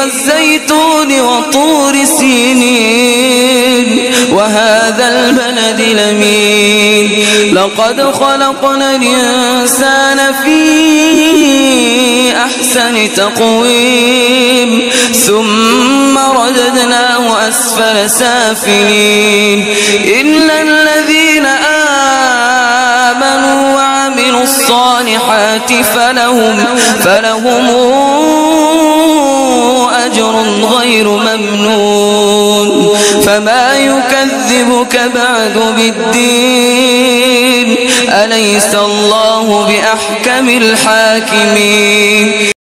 والزيتون وطور سينين وهذا البلد الأمين لقد خلقنا الإنسان في أحسن تقويم ثم رددناه أسفل سافلين إلا الذين آمنوا وعملوا الصالحات فلهم أجر غير ممنون فما يكذبك بعد بالدين أليس الله بأحكم الحاكمين